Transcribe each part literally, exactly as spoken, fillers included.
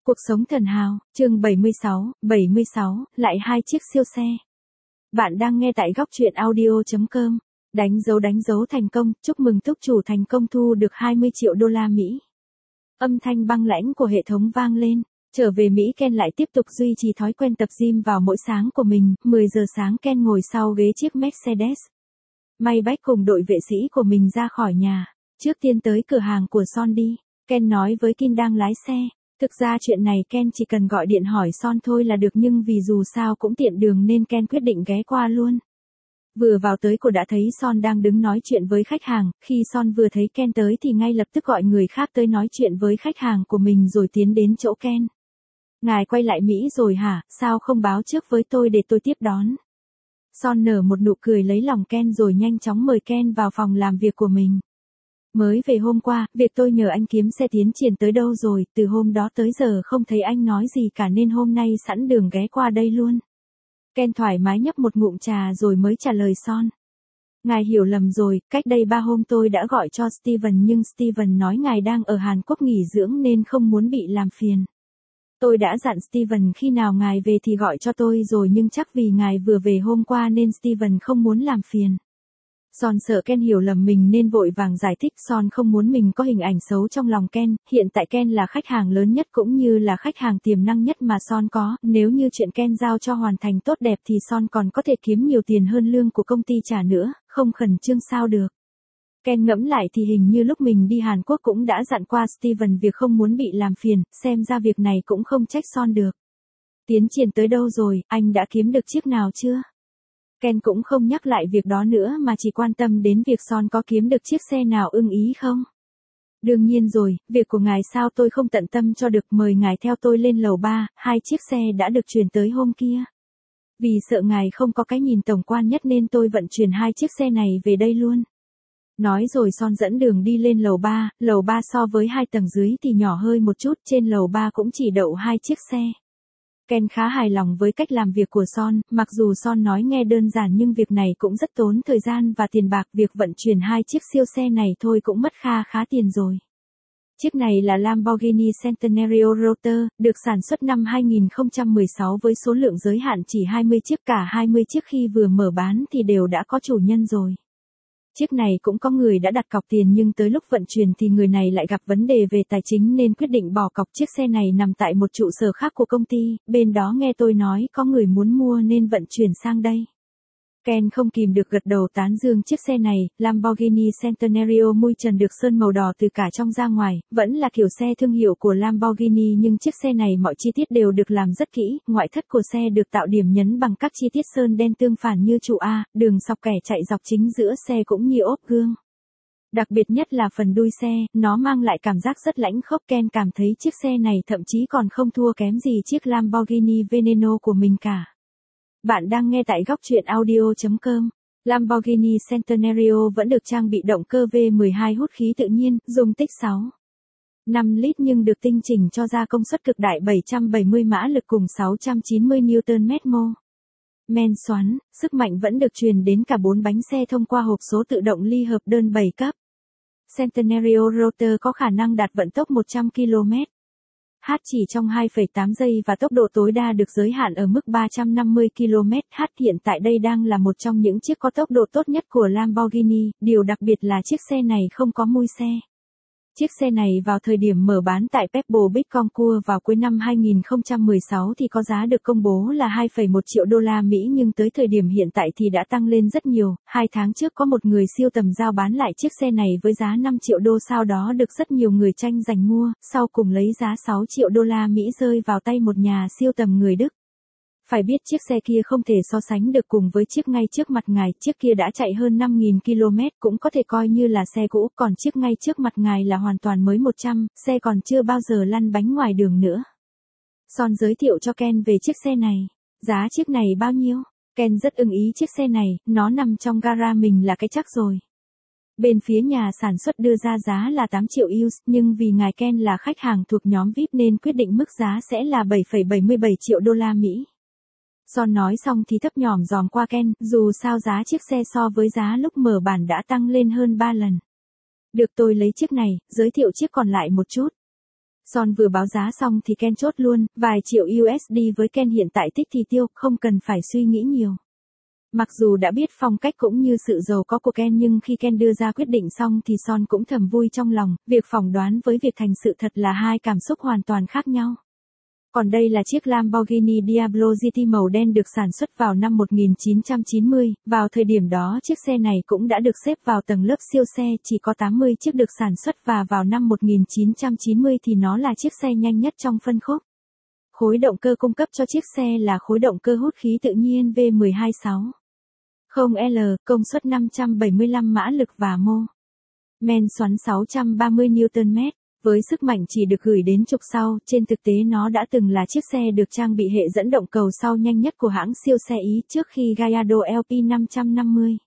Cuộc sống thần hào, chương bảy mươi sáu, bảy mươi sáu, lại hai chiếc siêu xe. Bạn đang nghe tại góc truyện audio chấm com. Đánh dấu đánh dấu thành công, chúc mừng túc chủ thành công thu được hai mươi triệu đô la Mỹ. Âm thanh băng lãnh của hệ thống vang lên. Trở về Mỹ, Ken lại tiếp tục duy trì thói quen tập gym vào mỗi sáng của mình. mười giờ sáng Ken ngồi sau ghế chiếc Mercedes Maybach cùng đội vệ sĩ của mình ra khỏi nhà. Trước tiên tới cửa hàng của Son đi, Ken nói với Kim đang lái xe. Thực ra chuyện này Ken chỉ cần gọi điện hỏi Son thôi là được, nhưng vì dù sao cũng tiện đường nên Ken quyết định ghé qua luôn. Vừa vào tới cô đã thấy Son đang đứng nói chuyện với khách hàng, khi Son vừa thấy Ken tới thì ngay lập tức gọi người khác tới nói chuyện với khách hàng của mình rồi tiến đến chỗ Ken. Ngài quay lại Mỹ rồi hả, sao không báo trước với tôi để tôi tiếp đón? Son nở một nụ cười lấy lòng Ken rồi nhanh chóng mời Ken vào phòng làm việc của mình. Mới về hôm qua, việc tôi nhờ anh kiếm xe tiến triển tới đâu rồi, từ hôm đó tới giờ không thấy anh nói gì cả nên hôm nay sẵn đường ghé qua đây luôn. Ken thoải mái nhấp một ngụm trà rồi mới trả lời Son. Ngài hiểu lầm rồi, cách đây ba hôm tôi đã gọi cho Steven nhưng Steven nói ngài đang ở Hàn Quốc nghỉ dưỡng nên không muốn bị làm phiền. Tôi đã dặn Steven khi nào ngài về thì gọi cho tôi rồi nhưng chắc vì ngài vừa về hôm qua nên Steven không muốn làm phiền. Son sợ Ken hiểu lầm mình nên vội vàng giải thích. Son không muốn mình có hình ảnh xấu trong lòng Ken, hiện tại Ken là khách hàng lớn nhất cũng như là khách hàng tiềm năng nhất mà Son có, nếu như chuyện Ken giao cho hoàn thành tốt đẹp thì Son còn có thể kiếm nhiều tiền hơn lương của công ty trả nữa, không khẩn trương sao được. Ken ngẫm lại thì hình như lúc mình đi Hàn Quốc cũng đã dặn qua Steven việc không muốn bị làm phiền, xem ra việc này cũng không trách Son được. Tiến triển tới đâu rồi, anh đã kiếm được chiếc nào chưa? Ken cũng không nhắc lại việc đó nữa mà chỉ quan tâm đến việc Son có kiếm được chiếc xe nào ưng ý không. Đương nhiên rồi, việc của ngài sao tôi không tận tâm cho được, mời ngài theo tôi lên lầu ba, hai chiếc xe đã được chuyển tới hôm kia. Vì sợ ngài không có cái nhìn tổng quan nhất nên tôi vận chuyển hai chiếc xe này về đây luôn. Nói rồi Son dẫn đường đi lên lầu ba, lầu ba so với hai tầng dưới thì nhỏ hơi một chút, trên lầu ba cũng chỉ đậu hai chiếc xe. Ken khá hài lòng với cách làm việc của Son, mặc dù Son nói nghe đơn giản nhưng việc này cũng rất tốn thời gian và tiền bạc, việc vận chuyển hai chiếc siêu xe này thôi cũng mất kha khá tiền rồi. Chiếc này là Lamborghini Centenario Roadster, được sản xuất năm hai nghìn không trăm mười sáu với số lượng giới hạn chỉ hai mươi chiếc, cả hai mươi chiếc khi vừa mở bán thì đều đã có chủ nhân rồi. Chiếc này cũng có người đã đặt cọc tiền nhưng tới lúc vận chuyển thì người này lại gặp vấn đề về tài chính nên quyết định bỏ cọc. Chiếc xe này nằm tại một trụ sở khác của công ty, bên đó nghe tôi nói có người muốn mua nên vận chuyển sang đây. Ken không kìm được gật đầu tán dương chiếc xe này. Lamborghini Centenario mui trần được sơn màu đỏ từ cả trong ra ngoài, vẫn là kiểu xe thương hiệu của Lamborghini nhưng chiếc xe này mọi chi tiết đều được làm rất kỹ, ngoại thất của xe được tạo điểm nhấn bằng các chi tiết sơn đen tương phản như trụ A, đường sọc kẻ chạy dọc chính giữa xe cũng như ốp gương. Đặc biệt nhất là phần đuôi xe, nó mang lại cảm giác rất lãnh khốc. Ken cảm thấy chiếc xe này thậm chí còn không thua kém gì chiếc Lamborghini Veneno của mình cả. Bạn đang nghe tại góc truyện audio chấm com. Lamborghini Centenario vẫn được trang bị động cơ V mười hai hút khí tự nhiên, dung tích sáu phẩy năm lít nhưng được tinh chỉnh cho ra công suất cực đại bảy trăm bảy mươi mã lực cùng sáu trăm chín mươi Newton mét mô. Men xoắn, sức mạnh vẫn được truyền đến cả bốn bánh xe thông qua hộp số tự động ly hợp đơn bảy cấp. Centenario Roadster có khả năng đạt vận tốc một trăm ki lô mét h chỉ trong hai phẩy tám giây và tốc độ tối đa được giới hạn ở mức ba trăm năm mươi ki lô mét h. Hiện tại đây đang là một trong những chiếc có tốc độ tốt nhất của Lamborghini, điều đặc biệt là chiếc xe này không có mui xe. Chiếc xe này vào thời điểm mở bán tại Pebble Beach Concours vào cuối năm hai nghìn không trăm mười sáu thì có giá được công bố là hai phẩy một triệu đô la Mỹ nhưng tới thời điểm hiện tại thì đã tăng lên rất nhiều. Hai tháng trước có một người siêu tầm giao bán lại chiếc xe này với giá năm triệu đô, sau đó được rất nhiều người tranh giành mua, sau cùng lấy giá sáu triệu đô la Mỹ rơi vào tay một nhà siêu tầm người Đức. Phải biết chiếc xe kia không thể so sánh được cùng với chiếc ngay trước mặt ngài, chiếc kia đã chạy hơn năm nghìn ki lô mét cũng có thể coi như là xe cũ, còn chiếc ngay trước mặt ngài là hoàn toàn mới một trăm, xe còn chưa bao giờ lăn bánh ngoài đường nữa. Son giới thiệu cho Ken về chiếc xe này. Giá chiếc này bao nhiêu? Ken rất ưng ý chiếc xe này, nó nằm trong gara mình là cái chắc rồi. Bên phía nhà sản xuất đưa ra giá là tám triệu euro, nhưng vì ngài Ken là khách hàng thuộc nhóm vi ai pi nên quyết định mức giá sẽ là bảy phẩy bảy mươi bảy triệu đô la Mỹ. Son nói xong thì thấp nhòm giòm qua Ken, dù sao giá chiếc xe so với giá lúc mở bản đã tăng lên hơn ba lần. Được, tôi lấy chiếc này, giới thiệu chiếc còn lại một chút. Son vừa báo giá xong thì Ken chốt luôn, vài triệu u ét đê với Ken hiện tại tích thì tiêu, không cần phải suy nghĩ nhiều. Mặc dù đã biết phong cách cũng như sự giàu có của Ken nhưng khi Ken đưa ra quyết định xong thì Son cũng thầm vui trong lòng, việc phỏng đoán với việc thành sự thật là hai cảm xúc hoàn toàn khác nhau. Còn đây là chiếc Lamborghini Diablo giê tê màu đen được sản xuất vào năm một nghìn chín trăm chín mươi, vào thời điểm đó chiếc xe này cũng đã được xếp vào tầng lớp siêu xe, chỉ có tám mươi chiếc được sản xuất và vào năm một nghìn chín trăm chín mươi thì nó là chiếc xe nhanh nhất trong phân khúc. Khối động cơ cung cấp cho chiếc xe là khối động cơ hút khí tự nhiên V một hai sáu không L, công suất năm trăm bảy mươi lăm mã lực và mô men xoắn sáu trăm ba mươi niu tơn mét. Với sức mạnh chỉ được gửi đến trục sau, trên thực tế nó đã từng là chiếc xe được trang bị hệ dẫn động cầu sau nhanh nhất của hãng siêu xe Ý trước khi Gallardo L P năm trăm năm mươi.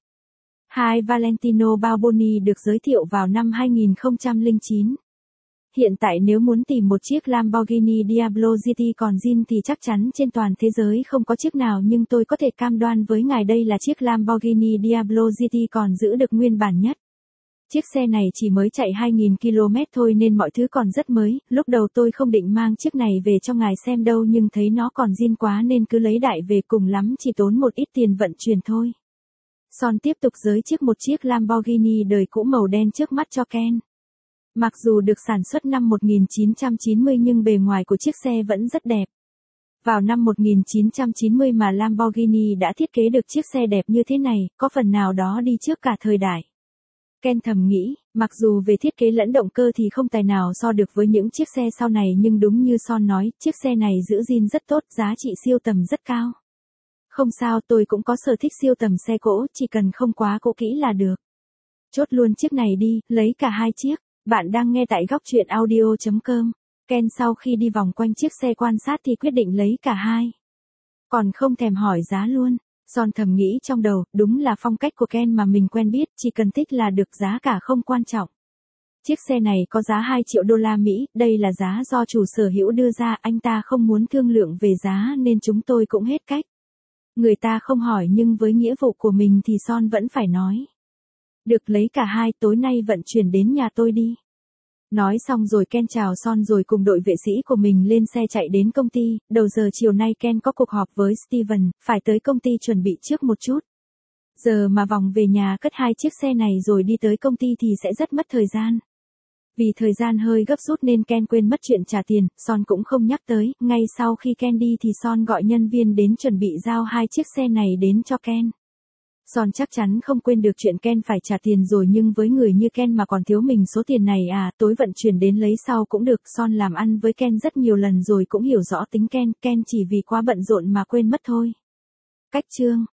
hai Valentino Balboni được giới thiệu vào năm hai nghìn không trăm lẻ chín. Hiện tại nếu muốn tìm một chiếc Lamborghini Diablo giê tê còn zin thì chắc chắn trên toàn thế giới không có chiếc nào, nhưng tôi có thể cam đoan với ngài đây là chiếc Lamborghini Diablo giê tê còn giữ được nguyên bản nhất. Chiếc xe này chỉ mới chạy hai nghìn ki lô mét thôi nên mọi thứ còn rất mới, lúc đầu tôi không định mang chiếc này về cho ngài xem đâu nhưng thấy nó còn zin quá nên cứ lấy đại về, cùng lắm chỉ tốn một ít tiền vận chuyển thôi. Son tiếp tục giới thiệu một chiếc Lamborghini đời cũ màu đen trước mắt cho Ken. Mặc dù được sản xuất năm một nghìn chín trăm chín mươi nhưng bề ngoài của chiếc xe vẫn rất đẹp. Vào năm một nghìn chín trăm chín mươi mà Lamborghini đã thiết kế được chiếc xe đẹp như thế này, có phần nào đó đi trước cả thời đại. Ken thầm nghĩ, mặc dù về thiết kế lẫn động cơ thì không tài nào so được với những chiếc xe sau này nhưng đúng như Son nói, chiếc xe này giữ zin rất tốt, giá trị siêu tầm rất cao. Không sao, tôi cũng có sở thích siêu tầm xe cỗ, chỉ cần không quá cũ kỹ là được. Chốt luôn chiếc này đi, lấy cả hai chiếc. Bạn đang nghe tại góc truyện audio chấm com. Ken sau khi đi vòng quanh chiếc xe quan sát thì quyết định lấy cả hai. Còn không thèm hỏi giá luôn. Son thầm nghĩ trong đầu, đúng là phong cách của Ken mà mình quen biết, chỉ cần thích là được, giá cả không quan trọng. Chiếc xe này có giá hai triệu đô la Mỹ, đây là giá do chủ sở hữu đưa ra, anh ta không muốn thương lượng về giá nên chúng tôi cũng hết cách. Người ta không hỏi nhưng với nghĩa vụ của mình thì Son vẫn phải nói. Được, lấy cả hai, tối nay vận chuyển đến nhà tôi đi. Nói xong rồi Ken chào Son rồi cùng đội vệ sĩ của mình lên xe chạy đến công ty. Đầu giờ chiều nay Ken có cuộc họp với Steven, phải tới công ty chuẩn bị trước một chút. Giờ mà vòng về nhà cất hai chiếc xe này rồi đi tới công ty thì sẽ rất mất thời gian. Vì thời gian hơi gấp rút nên Ken quên mất chuyện trả tiền, Son cũng không nhắc tới. Ngay sau khi Ken đi thì Son gọi nhân viên đến chuẩn bị giao hai chiếc xe này đến cho Ken. Son chắc chắn không quên được chuyện Ken phải trả tiền rồi, nhưng với người như Ken mà còn thiếu mình số tiền này à, tối vận chuyển đến lấy sau cũng được. Son làm ăn với Ken rất nhiều lần rồi cũng hiểu rõ tính Ken, Ken chỉ vì quá bận rộn mà quên mất thôi. Cách chương